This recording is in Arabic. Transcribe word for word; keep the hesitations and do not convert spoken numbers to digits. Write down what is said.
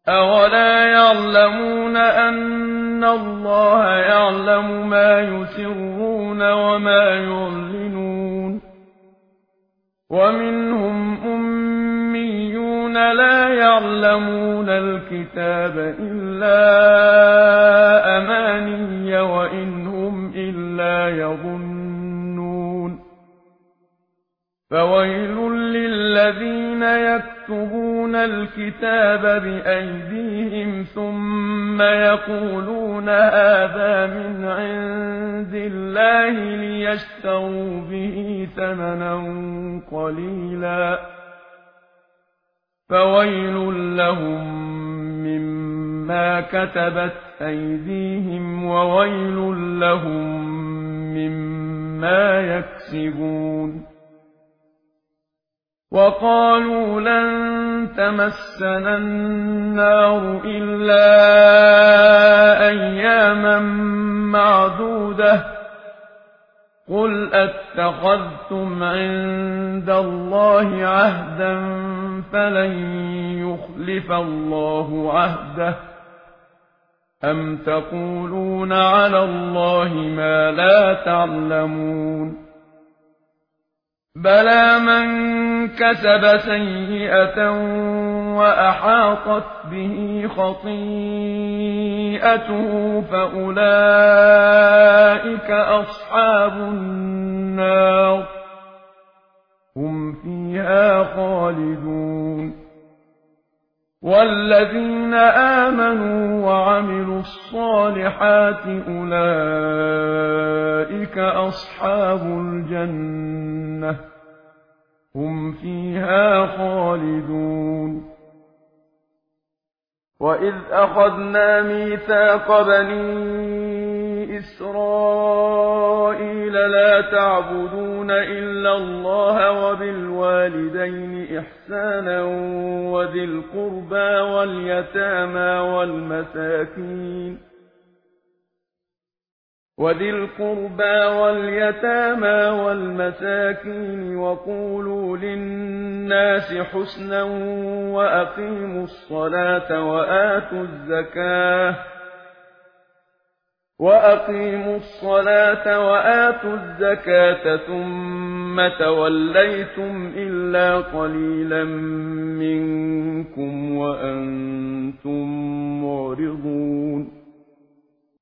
أولا يعلمون أن الله يعلم ما يسرون وما يعلنون ومنهم أميون لا يعلمون الكتاب إلا أماني وإن هم إلا يظنون فويل للذين يكتبون الكتاب بأيديهم ثم يقولون هذا من عند الله ليشتروا به ثمنا قليلا فويل لهم مما كتبت أيديهم وويل لهم مما يكسبون وقالوا لن تمسنا النار إلا أياما معدودة قل أتخذتم عند الله عهدا فلن يخلف الله عهده أم تقولون على الله ما لا تعلمون بلى من كسب سيئة وأحاطت به خطيئته فأولئك أصحاب النار هم فيها خالدون والذين آمنوا وعملوا الصالحات أولئك أصحاب الجنة هم فيها خالدون وإذ أخذنا ميثاق بني إسرائيل لا تعبدون إلا الله وبالوالدين إحسانا وذي القربى واليتامى والمساكين وذي القربى واليتامى والمساكين وقولوا للناس حسنا وأقيموا الصلاة وآتوا الزكاة وأقيموا الصلاة وآتوا الزكاة ثم توليتم إلا قليلا منكم وأنتم معرضون